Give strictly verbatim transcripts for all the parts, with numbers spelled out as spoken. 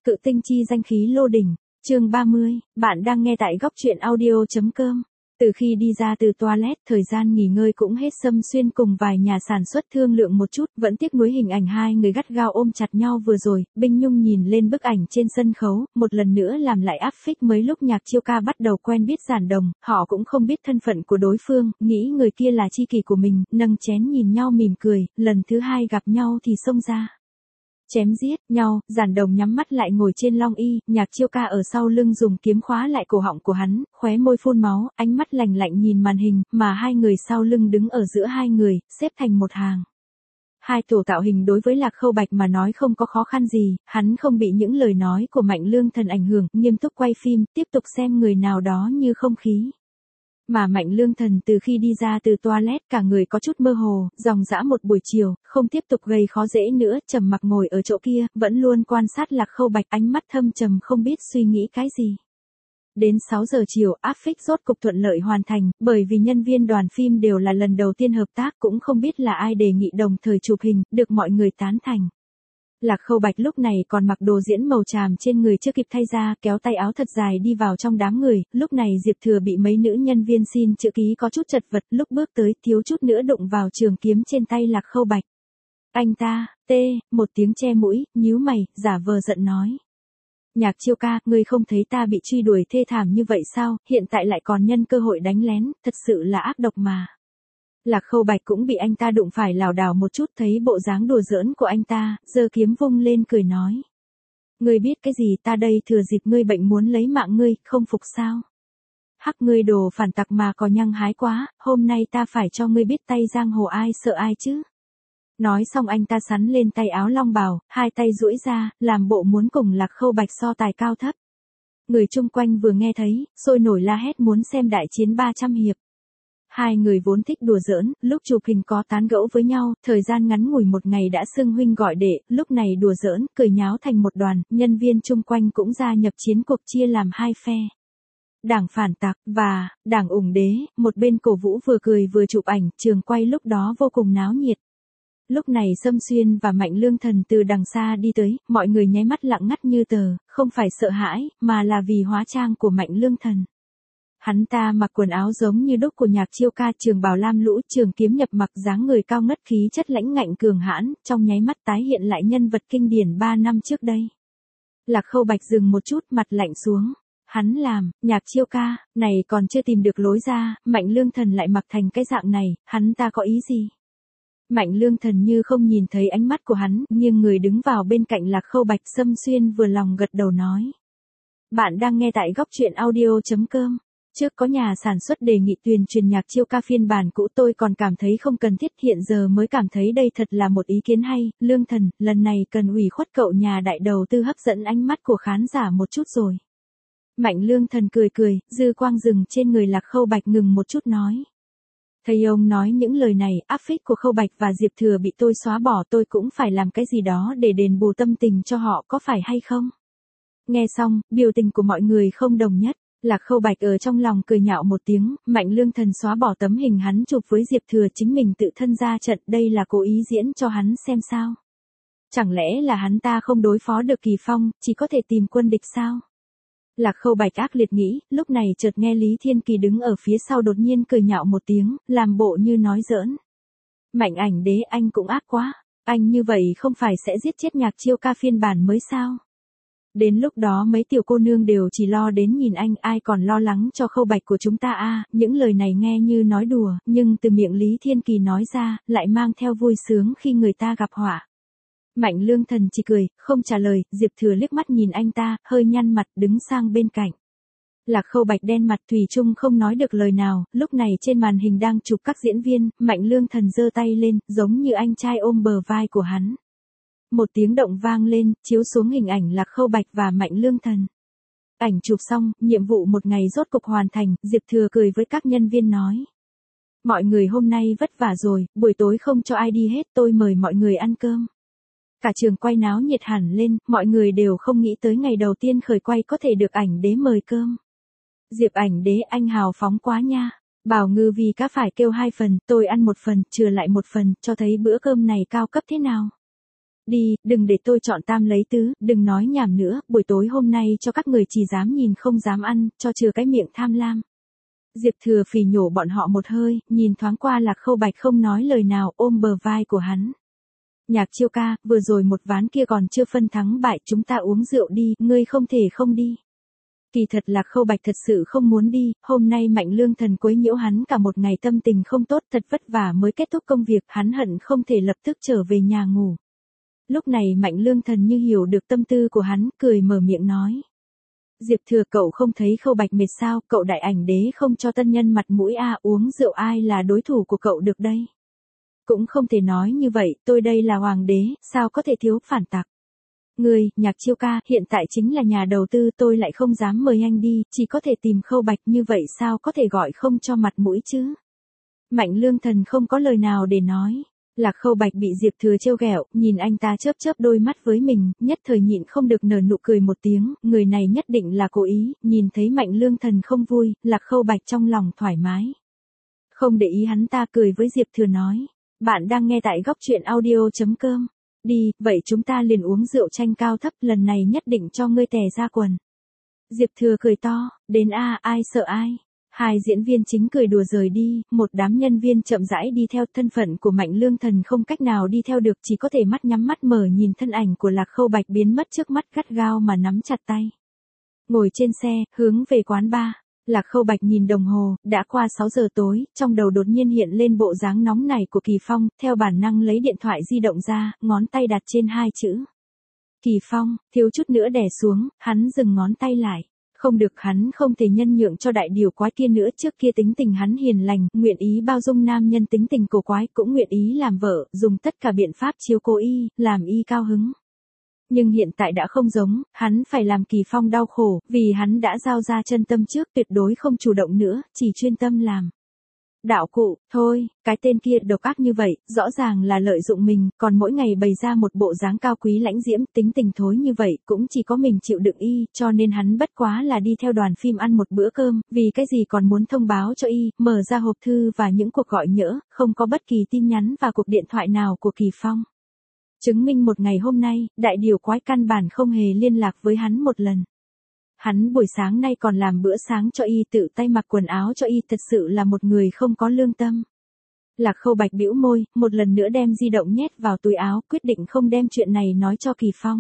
Cự tinh chi danh khí lô đỉnh, chương ba mươi, bạn đang nghe tại góc truyện audio.com. Từ khi đi ra từ toilet, thời gian nghỉ ngơi cũng hết. Sâm Xuyên cùng vài nhà sản xuất thương lượng một chút, vẫn tiếc nuối hình ảnh hai người gắt gao ôm chặt nhau vừa rồi. Binh Nhung nhìn lên bức ảnh trên sân khấu, một lần nữa làm lại áp phích mấy lúc Nhạc Chiêu Ca bắt đầu quen biết Giản Đồng, họ cũng không biết thân phận của đối phương, nghĩ người kia là tri kỷ của mình, nâng chén nhìn nhau mỉm cười, lần thứ hai gặp nhau thì xông ra chém giết nhau. Giản Đồng nhắm mắt lại ngồi trên long y, Nhạc Chiêu Ca ở sau lưng dùng kiếm khóa lại cổ họng của hắn, khóe môi phun máu, ánh mắt lạnh lạnh nhìn màn hình, mà hai người sau lưng đứng ở giữa hai người, xếp thành một hàng. Hai tổ tạo hình đối với Lạc Khâu Bạch mà nói không có khó khăn gì, hắn không bị những lời nói của Mạnh Lương Thần ảnh hưởng, nghiêm túc quay phim, tiếp tục xem người nào đó như không khí. Mà Mạnh Lương Thần từ khi đi ra từ toilet cả người có chút mơ hồ, dòng dã một buổi chiều, không tiếp tục gây khó dễ nữa, trầm mặc ngồi ở chỗ kia, vẫn luôn quan sát Lạc Khâu Bạch, ánh mắt thâm trầm không biết suy nghĩ cái gì. Đến sáu giờ chiều, áp phích rốt cục thuận lợi hoàn thành, bởi vì nhân viên đoàn phim đều là lần đầu tiên hợp tác, cũng không biết là ai đề nghị đồng thời chụp hình, được mọi người tán thành. Lạc Khâu Bạch lúc này còn mặc đồ diễn màu tràm trên người chưa kịp thay ra, kéo tay áo thật dài đi vào trong đám người, lúc này Diệp Thừa bị mấy nữ nhân viên xin chữ ký có chút chật vật, lúc bước tới thiếu chút nữa đụng vào trường kiếm trên tay Lạc Khâu Bạch. Anh ta, tê, một tiếng che mũi, nhíu mày, giả vờ giận nói. Nhạc Chiêu Ca, ngươi không thấy ta bị truy đuổi thê thảm như vậy sao, hiện tại lại còn nhân cơ hội đánh lén, thật sự là ác độc mà. Lạc Khâu Bạch cũng bị anh ta đụng phải lảo đảo một chút, thấy bộ dáng đùa giỡn của anh ta, giơ kiếm vung lên cười nói. Ngươi biết cái gì, ta đây thừa dịp ngươi bệnh muốn lấy mạng ngươi, không phục sao? Hắc, ngươi đồ phản tặc mà có nhăng hái quá, hôm nay ta phải cho ngươi biết tay giang hồ ai sợ ai chứ. Nói xong anh ta sắn lên tay áo long bào, hai tay duỗi ra, làm bộ muốn cùng Lạc Khâu Bạch so tài cao thấp. Người chung quanh vừa nghe thấy, sôi nổi la hét muốn xem đại chiến ba trăm hiệp. Hai người vốn thích đùa giỡn, lúc chụp hình có tán gẫu với nhau, thời gian ngắn ngủi một ngày đã xưng huynh gọi đệ, lúc này đùa giỡn, cười nháo thành một đoàn, nhân viên chung quanh cũng gia nhập chiến cuộc chia làm hai phe. Đảng phản tặc, và, đảng ủng đế, một bên cổ vũ vừa cười vừa chụp ảnh, trường quay lúc đó vô cùng náo nhiệt. Lúc này Sâm Xuyên và Mạnh Lương Thần từ đằng xa đi tới, mọi người nháy mắt lặng ngắt như tờ, không phải sợ hãi, mà là vì hóa trang của Mạnh Lương Thần. Hắn ta mặc quần áo giống như đúc của Nhạc Chiêu Ca, trường bào lam lũ, trường kiếm nhập mặc, dáng người cao ngất, khí chất lãnh ngạnh cường hãn, trong nháy mắt tái hiện lại nhân vật kinh điển ba năm trước đây. Lạc Khâu Bạch dừng một chút, mặt lạnh xuống. Hắn làm, Nhạc Chiêu Ca, này còn chưa tìm được lối ra, Mạnh Lương Thần lại mặc thành cái dạng này, hắn ta có ý gì? Mạnh Lương Thần như không nhìn thấy ánh mắt của hắn, nhưng người đứng vào bên cạnh Lạc Khâu Bạch. Sâm Xuyên vừa lòng gật đầu nói. Bạn đang nghe tại góc truyện audio.com. Trước có nhà sản xuất đề nghị tuyên truyền Nhạc Chiêu Ca phiên bản cũ, tôi còn cảm thấy không cần thiết, hiện giờ mới cảm thấy đây thật là một ý kiến hay. Lương Thần, lần này cần ủy khuất cậu nhà đại đầu tư hấp dẫn ánh mắt của khán giả một chút rồi. Mạnh Lương Thần cười cười, dư quang dừng trên người Lạc Khâu Bạch ngừng một chút nói. Thầy ông nói những lời này, áp phích của Khâu Bạch và Diệp Thừa bị tôi xóa bỏ, tôi cũng phải làm cái gì đó để đền bù tâm tình cho họ, có phải hay không? Nghe xong, biểu tình của mọi người không đồng nhất. Lạc Khâu Bạch ở trong lòng cười nhạo một tiếng, Mạnh Lương Thần xóa bỏ tấm hình hắn chụp với Diệp Thừa, chính mình tự thân ra trận, đây là cố ý diễn cho hắn xem sao? Chẳng lẽ là hắn ta không đối phó được Kỳ Phong, chỉ có thể tìm quân địch sao? Lạc Khâu Bạch ác liệt nghĩ, lúc này chợt nghe Lý Thiên Kỳ đứng ở phía sau đột nhiên cười nhạo một tiếng, làm bộ như nói giỡn. Mạnh Ảnh Đế, anh cũng ác quá, anh như vậy không phải sẽ giết chết Nhạc Chiêu Ca phiên bản mới sao? Đến lúc đó mấy tiểu cô nương đều chỉ lo đến nhìn anh, ai còn lo lắng cho Khâu Bạch của chúng ta a? À, những lời này nghe như nói đùa, nhưng từ miệng Lý Thiên Kỳ nói ra, lại mang theo vui sướng khi người ta gặp họa. Mạnh Lương Thần chỉ cười, không trả lời, Diệp Thừa liếc mắt nhìn anh ta, hơi nhăn mặt, đứng sang bên cạnh. Lạc Khâu Bạch đen mặt, thủy chung không nói được lời nào, lúc này trên màn hình đang chụp các diễn viên, Mạnh Lương Thần giơ tay lên, giống như anh trai ôm bờ vai của hắn. Một tiếng động vang lên, chiếu xuống hình ảnh Lạc Khâu Bạch và Mạnh Lương Thần. Ảnh chụp xong, nhiệm vụ một ngày rốt cục hoàn thành, Diệp Thừa cười với các nhân viên nói. Mọi người hôm nay vất vả rồi, buổi tối không cho ai đi hết, tôi mời mọi người ăn cơm. Cả trường quay náo nhiệt hẳn lên, mọi người đều không nghĩ tới ngày đầu tiên khởi quay có thể được Ảnh Đế mời cơm. Diệp Ảnh Đế, anh hào phóng quá nha. Bảo ngư vì cá phải kêu hai phần, tôi ăn một phần, trừ lại một phần, cho thấy bữa cơm này cao cấp thế nào. Đi, đừng để tôi chọn tam lấy tứ, đừng nói nhảm nữa, buổi tối hôm nay cho các người chỉ dám nhìn không dám ăn, cho chừa cái miệng tham lam. Diệp Thừa phì nhổ bọn họ một hơi, nhìn thoáng qua Lạc Khâu Bạch không nói lời nào, ôm bờ vai của hắn. Nhạc Chiêu ca, vừa rồi một ván kia còn chưa phân thắng bại, chúng ta uống rượu đi, ngươi không thể không đi. Kỳ thật Lạc Khâu Bạch thật sự không muốn đi, hôm nay Mạnh Lương Thần quấy nhiễu hắn cả một ngày, tâm tình không tốt, thật vất vả mới kết thúc công việc, hắn hận không thể lập tức trở về nhà ngủ. Lúc này Mạnh Lương Thần như hiểu được tâm tư của hắn, cười mở miệng nói. Diệp Thừa, cậu không thấy Khâu Bạch mệt sao, cậu đại ảnh đế không cho tân nhân mặt mũi a, à, uống rượu ai là đối thủ của cậu được đây. Cũng không thể nói như vậy, tôi đây là hoàng đế, sao có thể thiếu phản tặc. Người, Nhạc Chiêu ca, hiện tại chính là nhà đầu tư, tôi lại không dám mời anh đi, chỉ có thể tìm Khâu Bạch, như vậy sao có thể gọi không cho mặt mũi chứ. Mạnh Lương Thần không có lời nào để nói. Lạc Khâu Bạch bị Diệp Thừa trêu ghẹo, nhìn anh ta chớp chớp đôi mắt với mình, nhất thời nhịn không được nở nụ cười một tiếng, người này nhất định là cố ý, nhìn thấy Mạnh Lương Thần không vui, Lạc Khâu Bạch trong lòng thoải mái. Không để ý hắn ta, cười với Diệp Thừa nói, bạn đang nghe tại góc truyện audio chấm com. Đi, vậy chúng ta liền uống rượu tranh cao thấp, lần này nhất định cho ngươi tè ra quần. Diệp Thừa cười to, đến a, ai sợ ai. Hai diễn viên chính cười đùa rời đi, một đám nhân viên chậm rãi đi theo, thân phận của Mạnh Lương Thần không cách nào đi theo được, chỉ có thể mắt nhắm mắt mở nhìn thân ảnh của Lạc Khâu Bạch biến mất trước mắt, gắt gao mà nắm chặt tay. Ngồi trên xe, hướng về quán bar, Lạc Khâu Bạch nhìn đồng hồ, đã qua sáu giờ tối, trong đầu đột nhiên hiện lên bộ dáng nóng nảy của Kỳ Phong, theo bản năng lấy điện thoại di động ra, ngón tay đặt trên hai chữ. Kỳ Phong, thiếu chút nữa đè xuống, hắn dừng ngón tay lại. Không được, hắn không thể nhân nhượng cho đại điều quái kia nữa, trước kia tính tình hắn hiền lành, nguyện ý bao dung nam nhân tính tình cổ quái, cũng nguyện ý làm vợ, dùng tất cả biện pháp chiếu cố y, làm y cao hứng. Nhưng hiện tại đã không giống, hắn phải làm Kỳ Phong đau khổ, vì hắn đã giao ra chân tâm trước, tuyệt đối không chủ động nữa, chỉ chuyên tâm làm. Đạo cụ, thôi, cái tên kia độc ác như vậy, rõ ràng là lợi dụng mình, còn mỗi ngày bày ra một bộ dáng cao quý lãnh diễm, tính tình thối như vậy, cũng chỉ có mình chịu đựng y, cho nên hắn bất quá là đi theo đoàn phim ăn một bữa cơm, vì cái gì còn muốn thông báo cho y, mở ra hộp thư và những cuộc gọi nhỡ, không có bất kỳ tin nhắn và cuộc điện thoại nào của Kỳ Phong. Chứng minh một ngày hôm nay, đại điều quái căn bản không hề liên lạc với hắn một lần. Hắn buổi sáng nay còn làm bữa sáng cho y, tự tay mặc quần áo cho y, thật sự là một người không có lương tâm. Lạc Khâu Bạch bĩu môi, một lần nữa đem di động nhét vào túi áo, quyết định không đem chuyện này nói cho Kỳ Phong.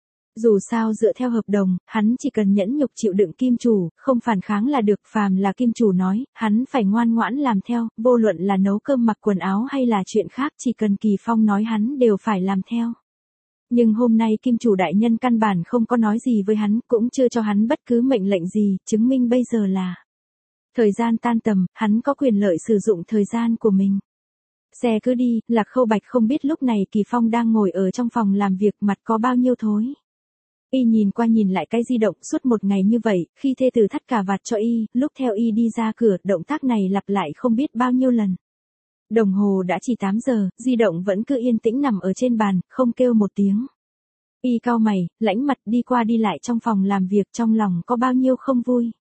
Dù sao dựa theo hợp đồng, hắn chỉ cần nhẫn nhục chịu đựng kim chủ, không phản kháng là được, phàm là kim chủ nói, hắn phải ngoan ngoãn làm theo, vô luận là nấu cơm mặc quần áo hay là chuyện khác, chỉ cần Kỳ Phong nói hắn đều phải làm theo. Nhưng hôm nay kim chủ đại nhân căn bản không có nói gì với hắn, cũng chưa cho hắn bất cứ mệnh lệnh gì, chứng minh bây giờ là thời gian tan tầm, hắn có quyền lợi sử dụng thời gian của mình. Xe cứ đi, Lạc Khâu Bạch không biết lúc này Kỳ Phong đang ngồi ở trong phòng làm việc, mặt có bao nhiêu thối. Y nhìn qua nhìn lại cái di động, suốt một ngày như vậy, khi thê tử thắt cà vạt cho y, lúc theo y đi ra cửa, động tác này lặp lại không biết bao nhiêu lần. Đồng hồ đã chỉ tám giờ, di động vẫn cứ yên tĩnh nằm ở trên bàn, không kêu một tiếng. Y cau mày, lãnh mặt đi qua đi lại trong phòng làm việc, trong lòng có bao nhiêu không vui.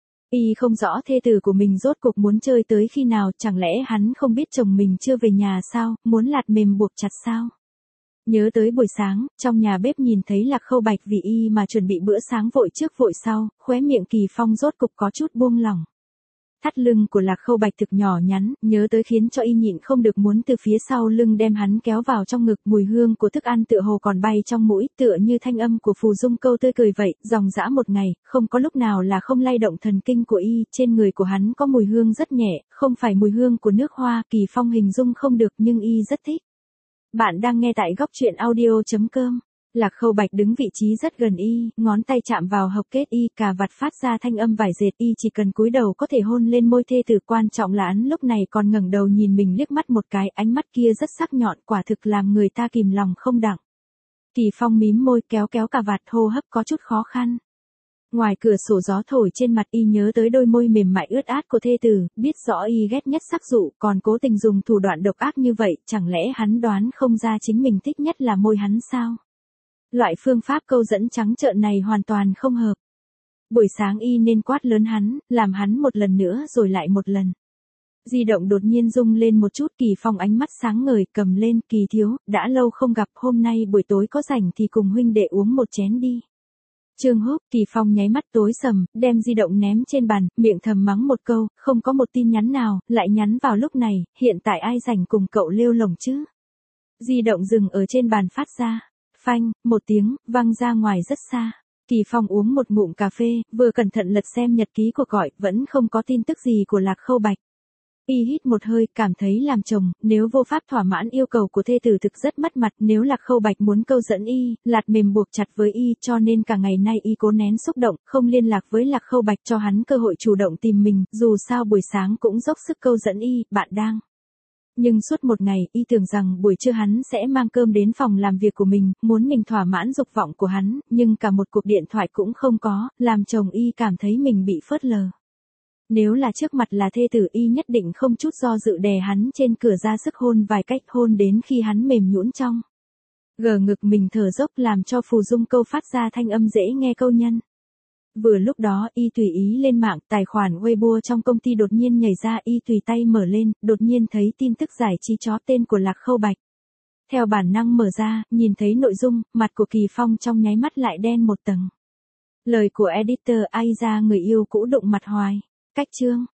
Y không rõ thê tử của mình rốt cuộc muốn chơi tới khi nào, chẳng lẽ hắn không biết chồng mình chưa về nhà sao, muốn lạt mềm buộc chặt sao. Nhớ tới buổi sáng, trong nhà bếp nhìn thấy Lạc Khâu Bạch vì y mà chuẩn bị bữa sáng vội trước vội sau, khóe miệng Kỳ Phong rốt cục có chút buông lỏng. Thắt lưng của Lạc Khâu Bạch thực nhỏ nhắn, nhớ tới khiến cho y nhịn không được muốn từ phía sau lưng đem hắn kéo vào trong ngực, mùi hương của thức ăn tựa hồ còn bay trong mũi, tựa như thanh âm của Phù Dung câu tươi cười vậy, dòng dã một ngày, không có lúc nào là không lay động thần kinh của y, trên người của hắn có mùi hương rất nhẹ, không phải mùi hương của nước hoa, Kỳ Phong hình dung không được nhưng y rất thích. Bạn đang nghe tại góc truyện audio chấm com. Lạc Khâu Bạch đứng vị trí rất gần y, ngón tay chạm vào hộc kết y, cà vạt phát ra thanh âm vải dệt, y chỉ cần cúi đầu có thể hôn lên môi thê tử, quan trọng là hắn lúc này còn ngẩng đầu nhìn mình liếc mắt một cái, ánh mắt kia rất sắc nhọn, quả thực làm người ta kìm lòng không đặng. Kỳ Phong mím môi, kéo kéo cà vạt, hô hấp có chút khó khăn. Ngoài cửa sổ gió thổi trên mặt y, nhớ tới đôi môi mềm mại ướt át của thê tử, biết rõ y ghét nhất sắc dụ, còn cố tình dùng thủ đoạn độc ác như vậy, chẳng lẽ hắn đoán không ra chính mình thích nhất là môi hắn sao? Loại phương pháp câu dẫn trắng trợn này hoàn toàn không hợp. Buổi sáng y nên quát lớn hắn, làm hắn một lần nữa rồi lại một lần. Di động đột nhiên rung lên một chút, Kỳ Phong ánh mắt sáng ngời, cầm lên, Kỳ thiếu, đã lâu không gặp, hôm nay buổi tối có rảnh thì cùng huynh đệ uống một chén đi. Trương Húc, Kỳ Phong nháy mắt tối sầm, đem di động ném trên bàn, miệng thầm mắng một câu, không có một tin nhắn nào, lại nhắn vào lúc này, hiện tại ai rảnh cùng cậu lêu lồng chứ. Di động dừng ở trên bàn phát ra, phanh, một tiếng, văng ra ngoài rất xa. Kỳ Phong uống một ngụm cà phê, vừa cẩn thận lật xem nhật ký cuộc gọi, vẫn không có tin tức gì của Lạc Khâu Bạch. Y hít một hơi, cảm thấy làm chồng, nếu vô pháp thỏa mãn yêu cầu của thê tử thực rất mất mặt, nếu Lạc Khâu Bạch muốn câu dẫn Y, lạt mềm buộc chặt với Y, cho nên cả ngày nay Y cố nén xúc động, không liên lạc với Lạc Khâu Bạch cho hắn cơ hội chủ động tìm mình, dù sao buổi sáng cũng dốc sức câu dẫn Y, bạn đang. Nhưng suốt một ngày, Y tưởng rằng buổi trưa hắn sẽ mang cơm đến phòng làm việc của mình, muốn mình thỏa mãn dục vọng của hắn, nhưng cả một cuộc điện thoại cũng không có, làm chồng Y cảm thấy mình bị phớt lờ. Nếu là trước mặt là thê tử, Y nhất định không chút do dự đè hắn trên cửa ra sức hôn vài cách, hôn đến khi hắn mềm nhũn trong gờ ngực mình thở dốc, làm cho Phù Dung câu phát ra thanh âm dễ nghe câu nhân. Vừa lúc đó, Y tùy ý lên mạng, tài khoản Weibo trong công ty đột nhiên nhảy ra, Y tùy tay mở lên, đột nhiên thấy tin tức giải trí chó tên của Lạc Khâu Bạch. Theo bản năng mở ra, nhìn thấy nội dung, mặt của Kỳ Phong trong nháy mắt lại đen một tầng. Lời của editor ai ra người yêu cũ đụng mặt hoài. Cách chương